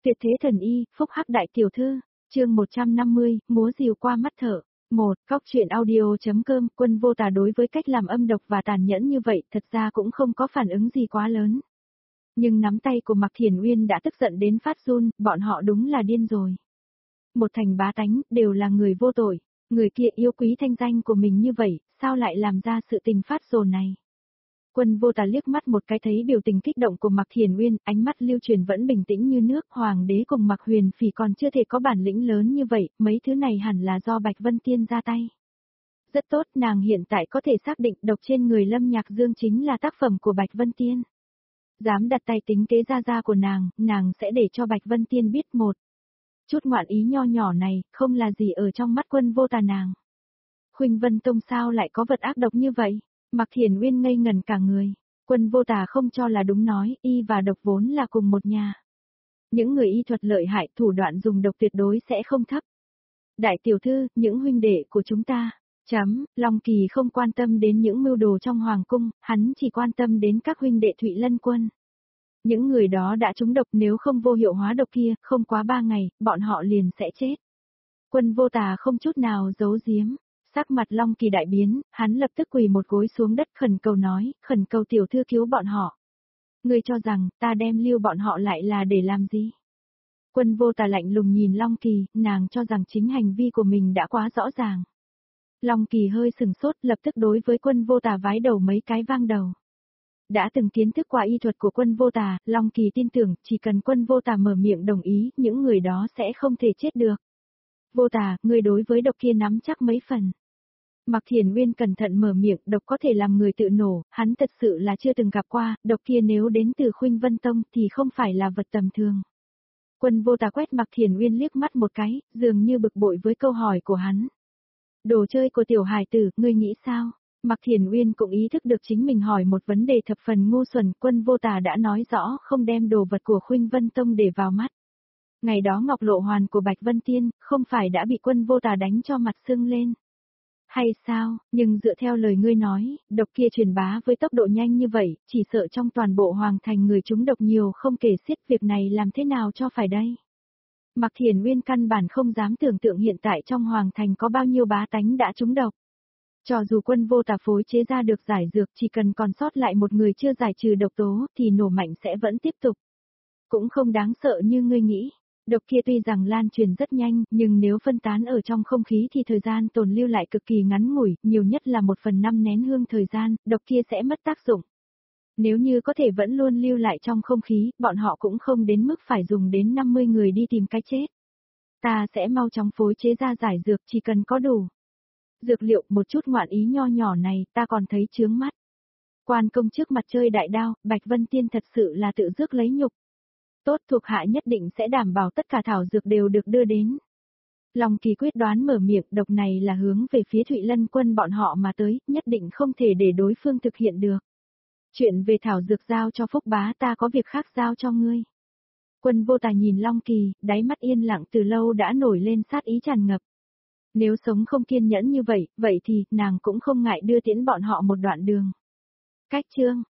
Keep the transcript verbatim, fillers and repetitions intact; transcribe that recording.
Tuyệt thế thần y, phúc hắc đại tiểu thư, chương một trăm năm mươi, múa rìu qua mắt thợ. một. Cóc truyện audio.com. Quân Vô Tà đối với cách làm âm độc và tàn nhẫn như vậy thật ra cũng không có phản ứng gì quá lớn. Nhưng nắm tay của Mạc Thiền Uyên đã tức giận đến phát run, bọn họ đúng là điên rồi. Một thành bá tánh, đều là người vô tội, người kia yêu quý thanh danh của mình như vậy, sao lại làm ra sự tình phát rồ này. Quân Vô Tà liếc mắt một cái thấy biểu tình kích động của Mạc Thiền Uyên, ánh mắt lưu truyền vẫn bình tĩnh như nước, hoàng đế cùng Mạc Huyền Phỉ còn chưa thể có bản lĩnh lớn như vậy, mấy thứ này hẳn là do Bạch Vân Tiên ra tay. Rất tốt, nàng hiện tại có thể xác định độc trên người Lâm Nhạc Dương chính là tác phẩm của Bạch Vân Tiên. Dám đặt tay tính kế ra ra của nàng, nàng sẽ để cho Bạch Vân Tiên biết một chút ngoạn ý nho nhỏ này, không là gì ở trong mắt Quân Vô Tà nàng. Khuynh Vân Tông sao lại có vật ác độc như vậy? Mạc Thiền Uyên ngây ngẩn cả người, Quân Vô Tà không cho là đúng nói, y và độc vốn là cùng một nhà. Những người y thuật lợi hại thủ đoạn dùng độc tuyệt đối sẽ không thấp. Đại tiểu thư, những huynh đệ của chúng ta, chấm, Long Kỳ không quan tâm đến những mưu đồ trong hoàng cung, hắn chỉ quan tâm đến các huynh đệ Thụy Lân Quân. Những người đó đã trúng độc, nếu không vô hiệu hóa độc kia, không quá ba ngày, bọn họ liền sẽ chết. Quân Vô Tà không chút nào giấu giếm. Sắc mặt Long Kỳ đại biến, hắn lập tức quỳ một gối xuống đất khẩn cầu nói, khẩn cầu tiểu thư cứu bọn họ. Ngươi cho rằng, ta đem lưu bọn họ lại là để làm gì? Quân Vô Tà lạnh lùng nhìn Long Kỳ, nàng cho rằng chính hành vi của mình đã quá rõ ràng. Long Kỳ hơi sừng sốt, lập tức đối với Quân Vô Tà vái đầu mấy cái vang đầu. Đã từng kiến thức qua y thuật của Quân Vô Tà, Long Kỳ tin tưởng, chỉ cần Quân Vô Tà mở miệng đồng ý, những người đó sẽ không thể chết được. Vô Tà, ngươi đối với độc kia nắm chắc mấy phần. Mạc Thiền Uyên cẩn thận mở miệng, độc có thể làm người tự nổ, hắn thật sự là chưa từng gặp qua, độc kia nếu đến từ Khuynh Vân Tông thì không phải là vật tầm thường. Quân Vô Tà quét Mạc Thiền Uyên liếc mắt một cái, dường như bực bội với câu hỏi của hắn. Đồ chơi của tiểu hài tử, ngươi nghĩ sao? Mạc Thiền Uyên cũng ý thức được chính mình hỏi một vấn đề thập phần ngu xuẩn, Quân Vô Tà đã nói rõ không đem đồ vật của Khuynh Vân Tông để vào mắt. Ngày đó Ngọc Lộ Hoàn của Bạch Vân Tiên, không phải đã bị Quân Vô Tà đánh cho mặt sưng lên. Hay sao, nhưng dựa theo lời ngươi nói, độc kia truyền bá với tốc độ nhanh như vậy, chỉ sợ trong toàn bộ hoàng thành người chúng độc nhiều không kể xiết, việc này làm thế nào cho phải đây? Mạc Thiền Uyên căn bản không dám tưởng tượng hiện tại trong hoàng thành có bao nhiêu bá tánh đã trúng độc. Cho dù Quân Vô Tà phối chế ra được giải dược, chỉ cần còn sót lại một người chưa giải trừ độc tố thì nổ mạnh sẽ vẫn tiếp tục. Cũng không đáng sợ như ngươi nghĩ. Độc kia tuy rằng lan truyền rất nhanh, nhưng nếu phân tán ở trong không khí thì thời gian tồn lưu lại cực kỳ ngắn ngủi, nhiều nhất là một phần năm nén hương thời gian, độc kia sẽ mất tác dụng. Nếu như có thể vẫn luôn lưu lại trong không khí, bọn họ cũng không đến mức phải dùng đến năm mươi người đi tìm cái chết. Ta sẽ mau chóng phối chế ra giải dược, chỉ cần có đủ dược liệu, một chút ngoạn ý nho nhỏ này, ta còn thấy chướng mắt. Quan công trước mặt chơi đại đao, Bạch Vân Tiên thật sự là tự rước lấy nhục. Tốt, thuộc hạ nhất định sẽ đảm bảo tất cả thảo dược đều được đưa đến. Long Kỳ quyết đoán mở miệng, độc này là hướng về phía Thụy Lân Quân bọn họ mà tới, nhất định không thể để đối phương thực hiện được. Chuyện về thảo dược giao cho Phúc Bá, ta có việc khác giao cho ngươi. Quân Vô Tà nhìn Long Kỳ, đáy mắt yên lặng từ lâu đã nổi lên sát ý tràn ngập. Nếu sống không kiên nhẫn như vậy, vậy thì nàng cũng không ngại đưa tiễn bọn họ một đoạn đường. Cách chương